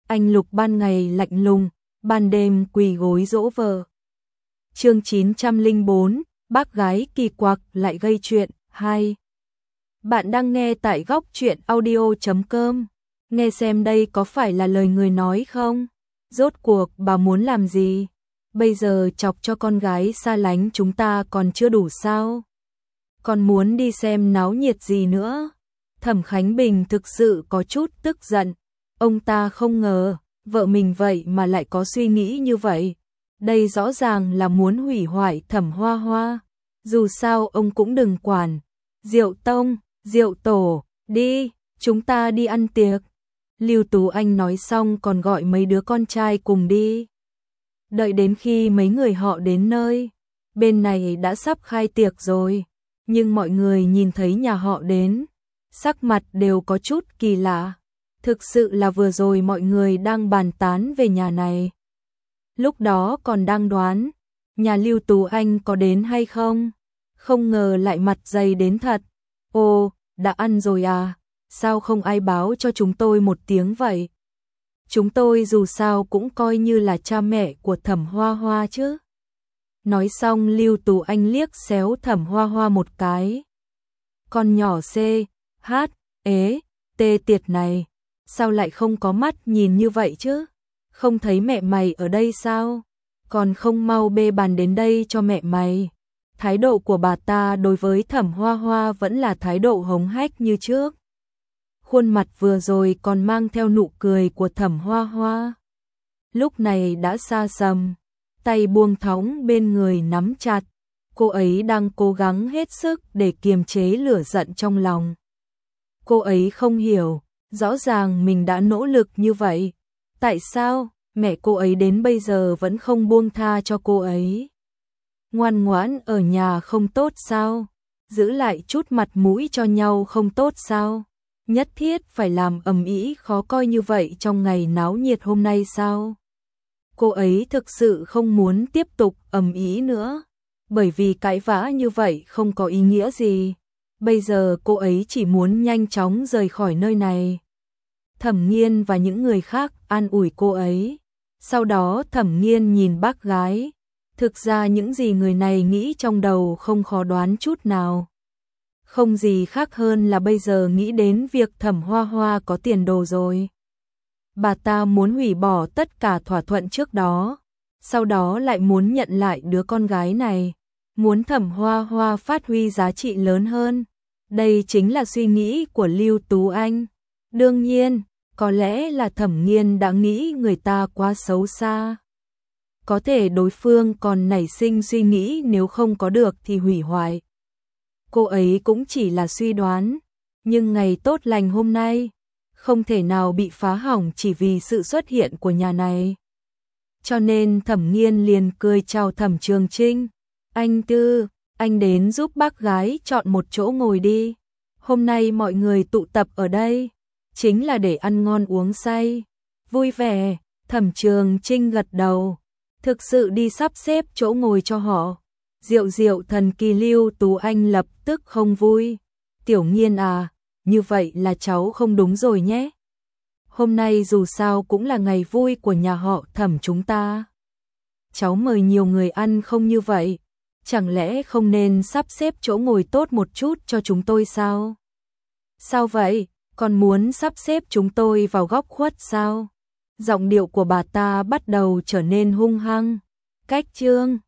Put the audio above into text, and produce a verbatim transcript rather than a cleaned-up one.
Anh Lục ban ngày lạnh lùng, ban đêm quỳ gối dỗ vợ. Chương chín trăm lẻ bốn, bác gái kỳ quặc lại gây chuyện. Hai. Bạn đang nghe tại góc truyện audio chấm com. Nghe xem đây có phải là lời người nói không? Rốt cuộc bà muốn làm gì? Bây giờ chọc cho con gái xa lánh chúng ta còn chưa đủ sao? Còn muốn đi xem náo nhiệt gì nữa? Thẩm Khánh Bình thực sự có chút tức giận. Ông ta không ngờ, vợ mình vậy mà lại có suy nghĩ như vậy. Đây rõ ràng là muốn hủy hoại Thẩm Hoa Hoa. Dù sao ông cũng đừng quản. Diệu Tông, Diệu Tổ, đi, chúng ta đi ăn tiệc. Lưu Tú Anh nói xong còn gọi mấy đứa con trai cùng đi. Đợi đến khi mấy người họ đến nơi, bên này đã sắp khai tiệc rồi, nhưng mọi người nhìn thấy nhà họ đến, sắc mặt đều có chút kỳ lạ. Thực sự là vừa rồi mọi người đang bàn tán về nhà này. Lúc đó còn đang đoán, nhà Lưu Tú Anh có đến hay không? Không ngờ lại mặt dày đến thật. Ồ, đã ăn rồi à? Sao không ai báo cho chúng tôi một tiếng vậy? Chúng tôi dù sao cũng coi như là cha mẹ của Thẩm Hoa Hoa chứ. Nói xong Lưu Tú Anh liếc xéo Thẩm Hoa Hoa một cái. Con nhỏ C, H, ế, tê tiệt này, sao lại không có mắt nhìn như vậy chứ? Không thấy mẹ mày ở đây sao? Còn không mau bê bàn đến đây cho mẹ mày. Thái độ của bà ta đối với Thẩm Hoa Hoa vẫn là thái độ hống hách như trước. Khuôn mặt vừa rồi còn mang theo nụ cười của Thẩm Hoa Hoa. Lúc này đã xa sầm, tay buông thõng bên người nắm chặt. Cô ấy đang cố gắng hết sức để kiềm chế lửa giận trong lòng. Cô ấy không hiểu, rõ ràng mình đã nỗ lực như vậy. Tại sao mẹ cô ấy đến bây giờ vẫn không buông tha cho cô ấy? Ngoan ngoãn ở nhà không tốt sao? Giữ lại chút mặt mũi cho nhau không tốt sao? Nhất thiết phải làm ầm ĩ khó coi như vậy trong ngày náo nhiệt hôm nay sao? Cô ấy thực sự không muốn tiếp tục ầm ĩ nữa, bởi vì cãi vã như vậy không có ý nghĩa gì. Bây giờ cô ấy chỉ muốn nhanh chóng rời khỏi nơi này. Thẩm Nghiên và những người khác an ủi cô ấy. Sau đó Thẩm Nghiên nhìn bác gái. Thực ra những gì người này nghĩ trong đầu không khó đoán chút nào. Không gì khác hơn là bây giờ nghĩ đến việc Thẩm Hoa Hoa có tiền đồ rồi. Bà ta muốn hủy bỏ tất cả thỏa thuận trước đó, sau đó lại muốn nhận lại đứa con gái này, muốn Thẩm Hoa Hoa phát huy giá trị lớn hơn. Đây chính là suy nghĩ của Lưu Tú Anh. Đương nhiên, có lẽ là Thẩm Nghiên đã nghĩ người ta quá xấu xa. Có thể đối phương còn nảy sinh suy nghĩ nếu không có được thì hủy hoại. Cô ấy cũng chỉ là suy đoán, nhưng ngày tốt lành hôm nay không thể nào bị phá hỏng chỉ vì sự xuất hiện của nhà này. Cho nên Thẩm Nghiên liền cười chào Thẩm Trường Trinh. Anh Tư, anh đến giúp bác gái chọn một chỗ ngồi đi. Hôm nay mọi người tụ tập ở đây, chính là để ăn ngon uống say. Vui vẻ, Thẩm Trường Trinh gật đầu. Thực sự đi sắp xếp chỗ ngồi cho họ. Diệu diệu thần kỳ Lưu Tú Anh lập tức không vui. Tiểu Nghiên à, như vậy là cháu không đúng rồi nhé. Hôm nay dù sao cũng là ngày vui của nhà họ Thẩm chúng ta. Cháu mời nhiều người ăn không như vậy, chẳng lẽ không nên sắp xếp chỗ ngồi tốt một chút cho chúng tôi sao? Sao vậy, còn muốn sắp xếp chúng tôi vào góc khuất sao? Giọng điệu của bà ta bắt đầu trở nên hung hăng. Cách chương